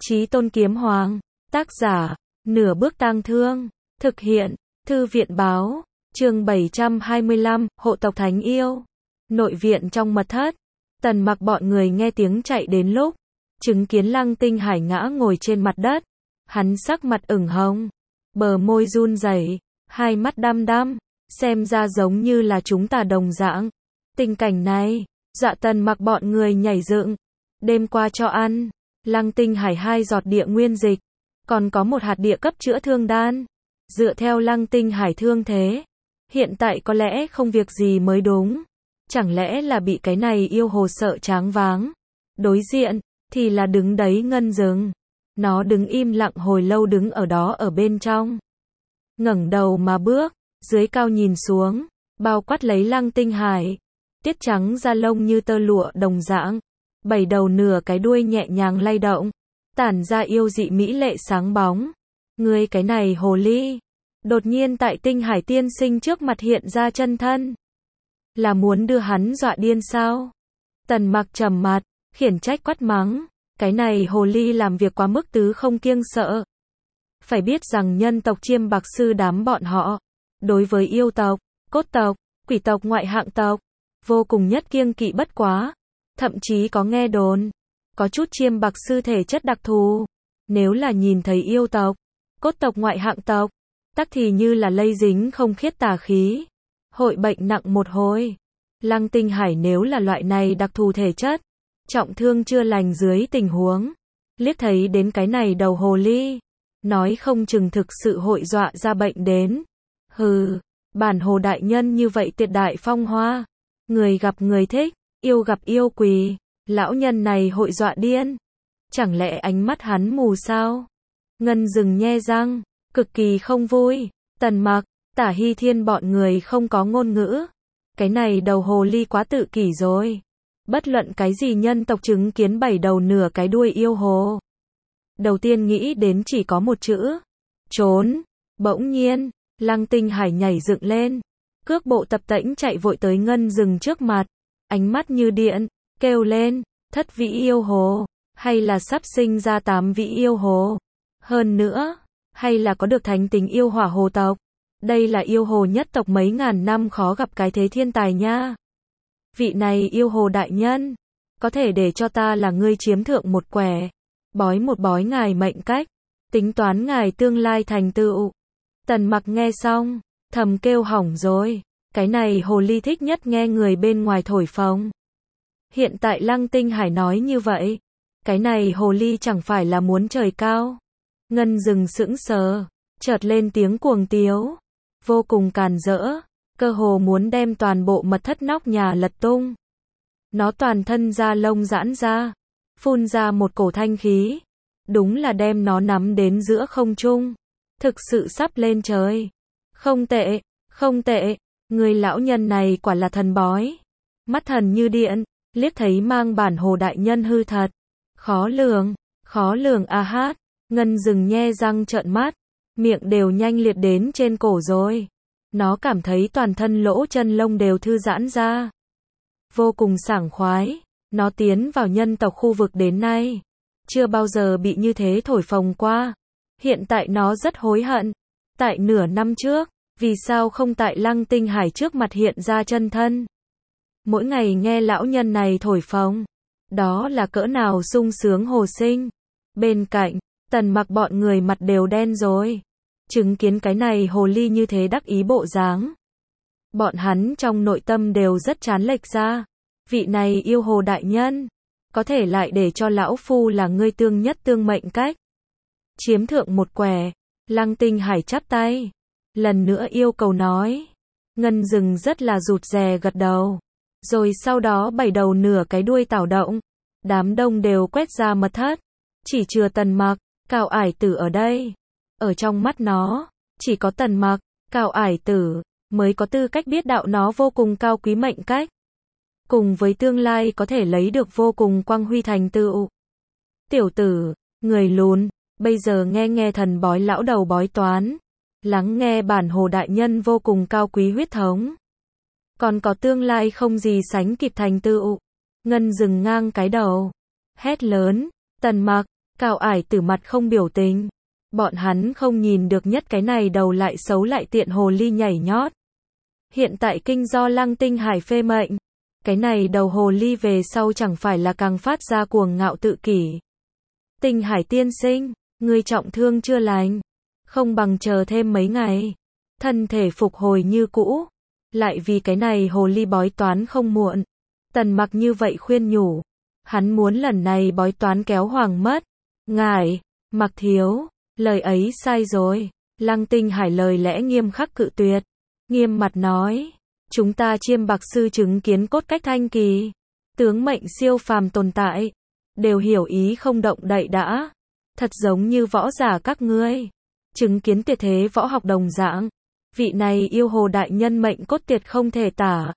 Chí Tôn Kiếm Hoàng. Tác giả, Nửa Bước Tang Thương. Thực hiện, Thư viện Báo. Chương 725, Hộ tộc Thánh Yêu. Nội viện trong mật thất. Tần Mặc bọn người nghe tiếng chạy đến lúc, chứng kiến Lăng Tinh Hải ngã ngồi trên mặt đất. Hắn sắc mặt ửng hồng, bờ môi run rẩy, hai mắt đăm đăm, xem ra giống như là chúng ta đồng dạng. Tình cảnh này, dọa Tần Mặc bọn người nhảy dựng. Đêm qua cho ăn Lăng Tinh Hải 2 giọt địa nguyên dịch, còn có một hạt địa cấp chữa thương đan. Dựa theo Lăng Tinh Hải thương thế, hiện tại có lẽ không việc gì mới đúng. Chẳng lẽ là bị cái này yêu hồ sợ choáng váng. Đối diện thì là đứng đấy Ngân Dừng. Nó đứng im lặng hồi lâu, đứng ở đó ở bên trong. Ngẩng đầu mà bước, dưới cao nhìn xuống, bao quát lấy Lăng Tinh Hải. Tiết trắng da lông như tơ lụa đồng dạng, 7 đầu nửa cái đuôi nhẹ nhàng lay động, tản ra yêu dị mỹ lệ sáng bóng. Ngươi cái này hồ ly. Đột nhiên tại Tinh Hải tiên sinh trước mặt hiện ra chân thân. Là muốn đưa hắn dọa điên sao? Tần Mặc trầm mặt, khiển trách quát mắng. Cái này hồ ly làm việc quá mức tứ không kiêng sợ. Phải biết rằng nhân tộc Chiêm Bạc Sư đám bọn họ, đối với yêu tộc, cốt tộc, quỷ tộc ngoại hạng tộc, vô cùng nhất kiêng kỵ bất quá. Thậm chí có nghe đồn, có chút Chiêm Bạc Sư thể chất đặc thù. Nếu là nhìn thấy yêu tộc, cốt tộc ngoại hạng tộc, tắc thì như là lây dính không khiết tà khí, hội bệnh nặng một hồi. Lăng Tinh Hải nếu là loại này đặc thù thể chất, trọng thương chưa lành dưới tình huống, liếc thấy đến cái này đầu hồ ly, nói không chừng thực sự hội dọa ra bệnh đến. Hừ, bản hồ đại nhân như vậy tuyệt đại phong hoa, người gặp người thích, yêu gặp yêu quỳ, lão nhân này hội dọa điên. Chẳng lẽ ánh mắt hắn mù sao? Ngân Dừng nhe răng, cực kỳ không vui. Tần Mặc, Tả Hy Thiên bọn người không có ngôn ngữ. Cái này đầu hồ ly quá tự kỷ rồi. Bất luận cái gì nhân tộc chứng kiến 7 đầu nửa cái đuôi yêu hồ, đầu tiên nghĩ đến chỉ có một chữ: trốn. Bỗng nhiên, Lăng Tinh Hải nhảy dựng lên, cước bộ tập tễnh chạy vội tới Ngân Dừng trước mặt, ánh mắt như điện, kêu lên: thất vĩ yêu hồ, hay là sắp sinh ra 8 vĩ yêu hồ? Hơn nữa, hay là có được thánh tính yêu hỏa hồ tộc? Đây là yêu hồ nhất tộc mấy ngàn năm khó gặp cái thế thiên tài nha. Vị này yêu hồ đại nhân, có thể để cho ta là ngươi chiếm thượng một quẻ, bói một bói ngài mệnh cách, tính toán ngài tương lai thành tựu. Tần Mặc nghe xong, thầm kêu hỏng rồi, cái này hồ ly thích nhất nghe người bên ngoài thổi phồng. Hiện tại Lăng Tinh Hải nói như vậy, cái này hồ ly chẳng phải là muốn trời cao. Ngân Dừng sững sờ, chợt lên tiếng cuồng tiếu, vô cùng càn rỡ, cơ hồ muốn đem toàn bộ mật thất nóc nhà lật tung. Nó toàn thân da lông giãn ra, phun ra một cổ thanh khí, đúng là đem nó nắm đến giữa không trung, thực sự sắp lên trời. Không tệ, không tệ, người lão nhân này quả là thần bói. Mắt thần như điện, liếc thấy mang bản hồ đại nhân hư thật. Khó lường a hát. Ngân Dừng nhe răng trợn mắt, miệng đều nhanh liệt đến trên cổ rồi. Nó cảm thấy toàn thân lỗ chân lông đều thư giãn ra, vô cùng sảng khoái. Nó tiến vào nhân tộc khu vực đến nay, chưa bao giờ bị như thế thổi phồng qua. Hiện tại nó rất hối hận, tại nửa năm trước, vì sao không tại Lăng Tinh Hải trước mặt hiện ra chân thân. Mỗi ngày nghe lão nhân này thổi phồng, đó là cỡ nào sung sướng hồ sinh. Bên cạnh, Tần Mặc bọn người mặt đều đen rồi, chứng kiến cái này hồ ly như thế đắc ý bộ dáng. Bọn hắn trong nội tâm đều rất chán lệch ra. Vị này yêu hồ đại nhân, có thể lại để cho lão phu là ngươi tương nhất tương mệnh cách, chiếm thượng một quẻ. Lăng Tinh Hải chắp tay, lần nữa yêu cầu nói. Ngân Dừng rất là rụt rè gật đầu. Rồi sau đó 7 đầu nửa cái đuôi tảo động, đám đông đều quét ra mật thất, chỉ chừa Tần Mặc, Cao Ải Tử ở đây. Ở trong mắt nó, chỉ có Tần Mặc, Cao Ải Tử mới có tư cách biết đạo nó vô cùng cao quý mệnh cách, cùng với tương lai có thể lấy được vô cùng quang huy thành tựu. Tiểu tử, người lùn, bây giờ nghe thần bói lão đầu bói toán, lắng nghe bản hồ đại nhân vô cùng cao quý huyết thống, còn có tương lai không gì sánh kịp thành tựu. Ngân Dừng ngang cái đầu, hét lớn. Tần Mặc, Cao Ải Tử mặt không biểu tình. Bọn hắn không nhìn được nhất cái này đầu lại xấu lại tiện hồ ly nhảy nhót. Hiện tại kinh do Lăng Tinh Hải phê mệnh. Cái này đầu hồ ly về sau chẳng phải là càng phát ra cuồng ngạo tự kỷ. Tinh Hải tiên sinh, ngươi trọng thương chưa lành. Không bằng chờ thêm mấy ngày. Thân thể phục hồi như cũ. Lại vì cái này hồ ly bói toán không muộn. Tần Mặc như vậy khuyên nhủ. Hắn muốn lần này bói toán kéo hoàng mất. Ngài, Mặc thiếu, lời ấy sai rồi. Lăng Tinh Hải lời lẽ nghiêm khắc cự tuyệt. Nghiêm mặt nói. Chúng ta Chiêm Bạc sư chứng kiến cốt cách thanh kỳ. Tướng mệnh siêu phàm tồn tại. Đều hiểu ý không động đậy đã. Thật giống như võ giả các ngươi. Chứng kiến tuyệt thế võ học đồng dạng. Vị này yêu hồ đại nhân mệnh cốt tuyệt không thể tả.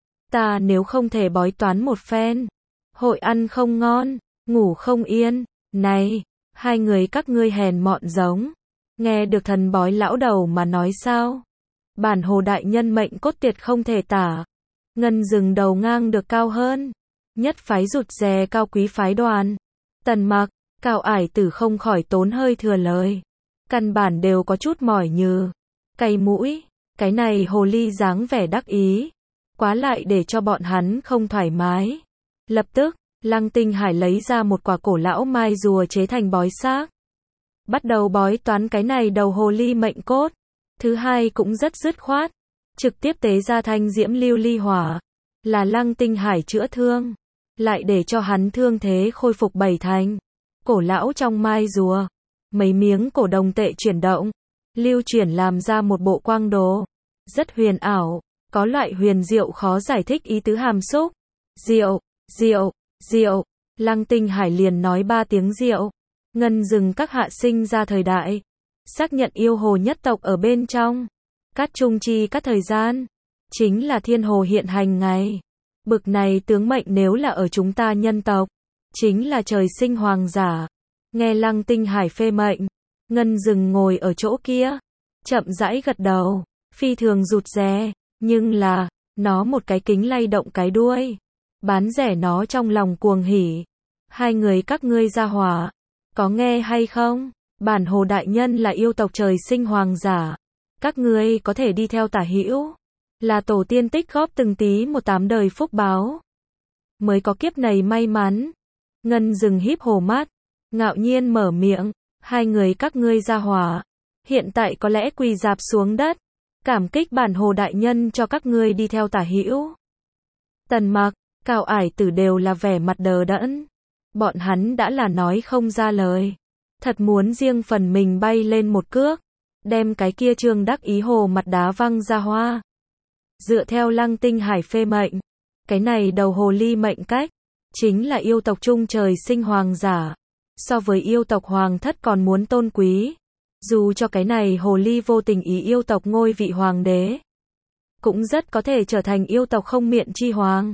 Ta nếu không thể bói toán một phen. Hội ăn không ngon, ngủ không yên. Này, hai người các ngươi hèn mọn giống. Nghe được thần bói lão đầu mà nói sao? Bản hồ đại nhân mệnh cốt tuyệt không thể tả. Ngân rừng đầu ngang được cao hơn. Nhất phái rụt rè cao quý phái đoàn. Tần Mặc, Cao Ải Tử không khỏi tốn hơi thừa lời. Căn bản đều có chút mỏi nhừ. Cay mũi, cái này hồ ly dáng vẻ đắc ý. Quá lại để cho bọn hắn không thoải mái. Lập tức, Lăng Tinh Hải lấy ra một quả cổ lão mai rùa chế thành bói xác. Bắt đầu bói toán cái này đầu hồ ly mệnh cốt. Thứ hai cũng rất dứt khoát. Trực tiếp tế ra thanh diễm lưu ly hỏa. Là Lăng Tinh Hải chữa thương. Lại để cho hắn thương thế khôi phục bảy thành. Cổ lão trong mai rùa. Mấy miếng cổ đồng tệ chuyển động. Lưu chuyển làm ra một bộ quang đồ. Rất huyền ảo. Có loại huyền diệu khó giải thích ý tứ hàm xúc. Diệu, diệu, diệu. Lăng Tinh Hải liền nói 3 tiếng diệu. Ngân rừng các hạ sinh ra thời đại. Xác nhận yêu hồ nhất tộc ở bên trong. Cát trung chi các thời gian. Chính là thiên hồ hiện hành ngày. Bực này tướng mệnh nếu là ở chúng ta nhân tộc. Chính là trời sinh hoàng giả. Nghe Lăng Tinh Hải phê mệnh. Ngân rừng ngồi ở chỗ kia. Chậm rãi gật đầu. Phi thường rụt rè. Nhưng là, nó một cái kính lay động cái đuôi. Bán rẻ nó trong lòng cuồng hỉ. Hai người các ngươi ra hỏa. Có nghe hay không? Bản hồ đại nhân là yêu tộc trời sinh hoàng giả. Các ngươi có thể đi theo tả hữu. Là tổ tiên tích góp từng tí một 8 đời phúc báo. Mới có kiếp này may mắn. Ngân rừng híp hồ mắt. Ngạo nhiên mở miệng. Hai người các ngươi ra hỏa. Hiện tại có lẽ quỳ rạp xuống đất. Cảm kích bản hồ đại nhân cho các ngươi đi theo tả hữu. Tần Mặc, Cao Ải Tử đều là vẻ mặt đờ đẫn. Bọn hắn đã là nói không ra lời. Thật muốn riêng phần mình bay lên một cước. Đem cái kia Trương đắc ý hồ mặt đá văng ra hoa. Dựa theo Lăng Tinh Hải phê mệnh. Cái này đầu hồ ly mệnh cách. Chính là yêu tộc trung trời sinh hoàng giả. So với yêu tộc hoàng thất còn muốn tôn quý. Dù cho cái này hồ ly vô tình ý yêu tộc ngôi vị hoàng đế. Cũng rất có thể trở thành yêu tộc không miện chi hoàng.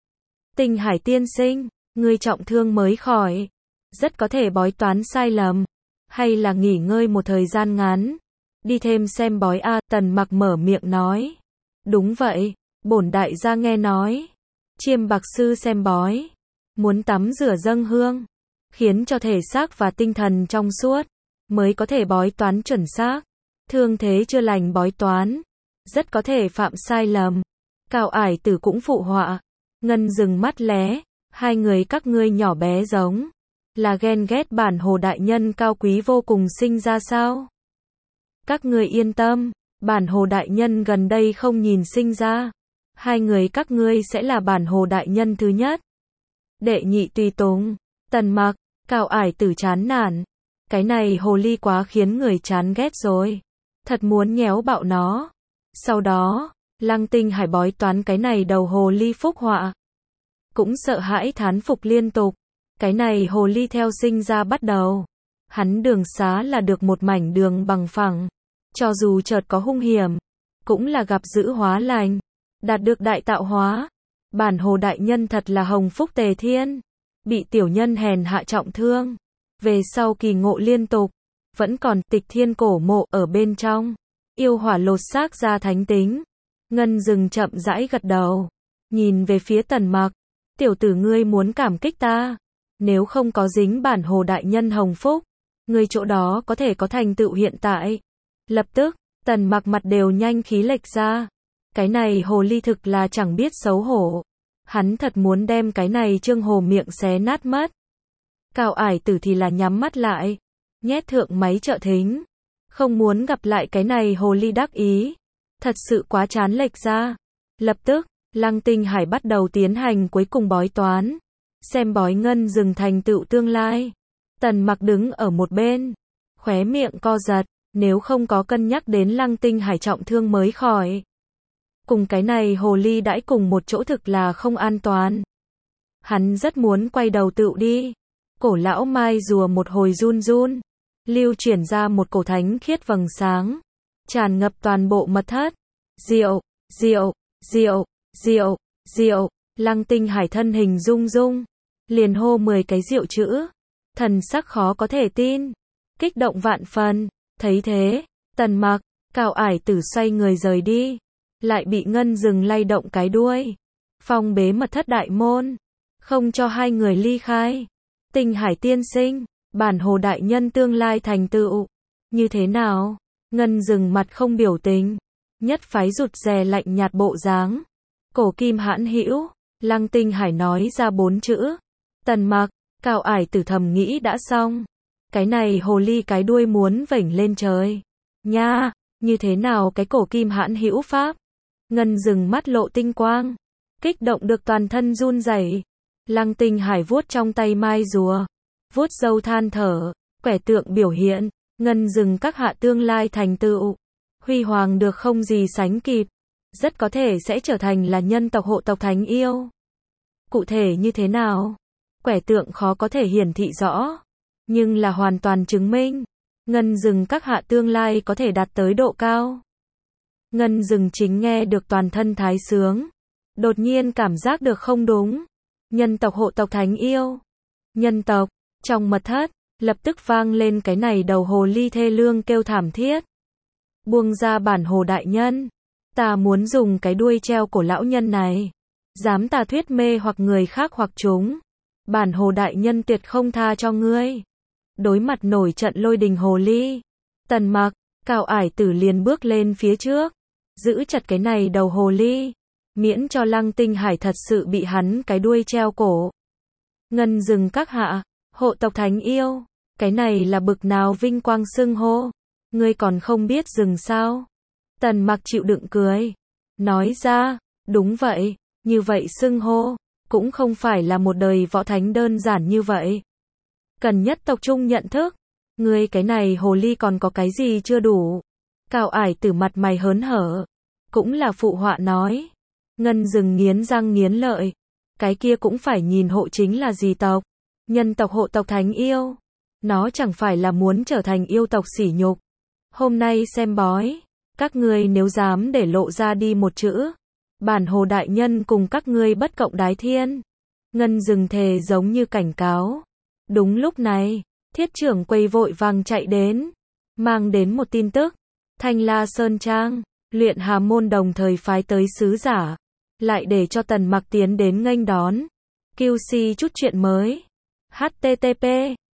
Tinh Hải tiên sinh, ngươi trọng thương mới khỏi. Rất có thể bói toán sai lầm. Hay là nghỉ ngơi một thời gian ngắn. Đi thêm xem bói a. Tần Mặc mở miệng nói. Đúng vậy, bổn đại gia nghe nói. Chiêm Bạc sư xem bói. Muốn tắm rửa dâng hương. Khiến cho thể xác và tinh thần trong suốt. Mới có thể bói toán chuẩn xác. Thương thế chưa lành bói toán. Rất có thể phạm sai lầm. Cao Ải Tử cũng phụ họa. Ngân rừng mắt lé. Hai người các ngươi nhỏ bé giống. Là ghen ghét bản hồ đại nhân cao quý vô cùng sinh ra sao? Các ngươi yên tâm. Bản hồ đại nhân gần đây không nhìn sinh ra. Hai người các ngươi sẽ là bản hồ đại nhân thứ nhất. Đệ nhị tùy tùng. Tần Mặc, Cao Ải Tử chán nản. Cái này hồ ly quá khiến người chán ghét rồi. Thật muốn nhéo bạo nó. Sau đó, Lăng Tinh Hải bói toán cái này đầu hồ ly phúc họa. Cũng sợ hãi thán phục liên tục. Cái này hồ ly theo sinh ra bắt đầu. Hắn đường xá là được một mảnh đường bằng phẳng. Cho dù chợt có hung hiểm. Cũng là gặp dữ hóa lành. Đạt được đại tạo hóa. Bản hồ đại nhân thật là hồng phúc tề thiên. Bị tiểu nhân hèn hạ trọng thương. Về sau kỳ ngộ liên tục. Vẫn còn tịch thiên cổ mộ ở bên trong. Yêu hỏa lột xác ra thánh tính. Ngân rừng chậm rãi gật đầu. Nhìn về phía Tần Mặc. Tiểu tử ngươi muốn cảm kích ta. nếu không có dính bản hồ đại nhân hồng phúc, người chỗ đó có thể có thành tựu hiện tại. Lập tức, Tần Mặc mặt đều nhanh khí lệch ra. Cái này hồ ly thực là chẳng biết xấu hổ. Hắn thật muốn đem cái này Trương Hồ miệng xé nát mất. Cao Ải Tử thì là nhắm mắt lại, nhét thượng máy trợ thính. Không muốn gặp lại cái này hồ ly đắc ý. Thật sự quá chán lệch ra. Lập tức, Lăng Tinh Hải bắt đầu tiến hành cuối cùng bói toán. Xem bói ngân rừng thành tựu tương lai. Tần Mặc đứng ở một bên, khóe miệng co giật, nếu không có cân nhắc đến Lăng Tinh Hải trọng thương mới khỏi. Cùng cái này hồ ly đãi cùng một chỗ thực là không an toàn. Hắn rất muốn quay đầu tựu đi. Cổ lão mai rùa một hồi run run, lưu chuyển ra một cổ thánh khiết vầng sáng, tràn ngập toàn bộ mật thất. Diệu, diệu, diệu, diệu, diệu. Lăng Tinh Hải thân hình rung rung, liền hô 10 cái diệu chữ, thần sắc khó có thể tin, kích động vạn phần. Thấy thế, Tần Mặc, Cao Ải Tử xoay người rời đi, lại bị ngân rừng lay động cái đuôi, phong bế mật thất đại môn, không cho hai người ly khai. Tinh Hải tiên sinh, bản hồ đại nhân tương lai thành tựu như thế nào? Ngân rừng mặt không biểu tình, nhất phái rụt rè lạnh nhạt bộ dáng. Cổ kim hãn hữu. Lăng Tinh Hải nói ra 4 chữ. Tần Mặc, Cao Ải Tử thầm nghĩ đã xong. Cái này hồ ly cái đuôi muốn vểnh lên trời. Nha, như thế nào cái cổ kim hãn hữu pháp? Ngân rừng mắt lộ tinh quang, kích động được toàn thân run rẩy. Lăng Tinh Hải vuốt trong tay mai rùa, vuốt râu than thở, quẻ tượng biểu hiện, ngân rừng các hạ tương lai thành tựu, huy hoàng được không gì sánh kịp, rất có thể sẽ trở thành là nhân tộc hộ tộc thánh yêu. Cụ thể như thế nào? Quẻ tượng khó có thể hiển thị rõ, nhưng là hoàn toàn chứng minh, ngân rừng các hạ tương lai có thể đạt tới độ cao. Ngân rừng chính nghe được toàn thân thái sướng, đột nhiên cảm giác được không đúng. Nhân tộc hộ tộc thánh yêu. Nhân tộc, trong mật thất, lập tức vang lên cái này đầu hồ ly thê lương kêu thảm thiết. Buông ra bản hồ đại nhân, ta muốn dùng cái đuôi treo cổ lão nhân này. Dám tà thuyết mê hoặc người khác hoặc chúng, bản hồ đại nhân tuyệt không tha cho ngươi. Đối mặt nổi trận lôi đình hồ ly, Tần Mặc, Cao Ải Tử liền bước lên phía trước, giữ chặt cái này đầu hồ ly, miễn cho Lăng Tinh Hải thật sự bị hắn cái đuôi treo cổ. Ngân rừng các hạ, hộ tộc thánh yêu, cái này là bực nào vinh quang xưng hô, ngươi còn không biết dừng sao? Tần Mặc chịu đựng cười, nói ra, đúng vậy, như vậy xưng hô, cũng không phải là một đời võ thánh đơn giản như vậy. Cần nhất tộc trung nhận thức, ngươi cái này hồ ly còn có cái gì chưa đủ? Cao Ải Tử mặt mày hớn hở, cũng là phụ họa nói. Ngân rừng nghiến răng nghiến lợi, cái kia cũng phải nhìn hộ chính là gì tộc, nhân tộc hộ tộc thánh yêu, nó chẳng phải là muốn trở thành yêu tộc sỉ nhục. Hôm nay xem bói, các ngươi nếu dám để lộ ra đi một chữ, bản hồ đại nhân cùng các ngươi bất cộng đái thiên. Ngân rừng thề giống như cảnh cáo. Đúng lúc này, thiết trưởng quầy vội vàng chạy đến, mang đến một tin tức. Thanh La Sơn Trang, luyện hà môn đồng thời phái tới sứ giả, lại để cho Tần Mặc tiến đến nghênh đón. QC chút chuyện mới. http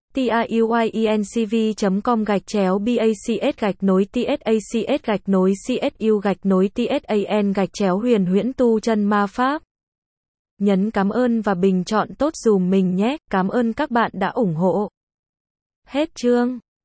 tayuincv.com/bacs-tsacs-csu-tsan-huyền huyễn tu chân ma pháp. Nhấn cảm ơn và bình chọn tốt dùm mình nhé. Cảm ơn các bạn đã ủng hộ. Hết chương.